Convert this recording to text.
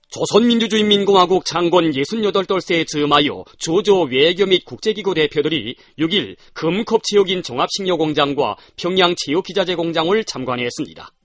조선민주주의인민공화국 창건 68돌세에 즈음하여 주조 외교 및 국제기구 대표들이 6일 금컵 체육인 종합식료공장과 평양 체육기자재 공장을 참관했습니다.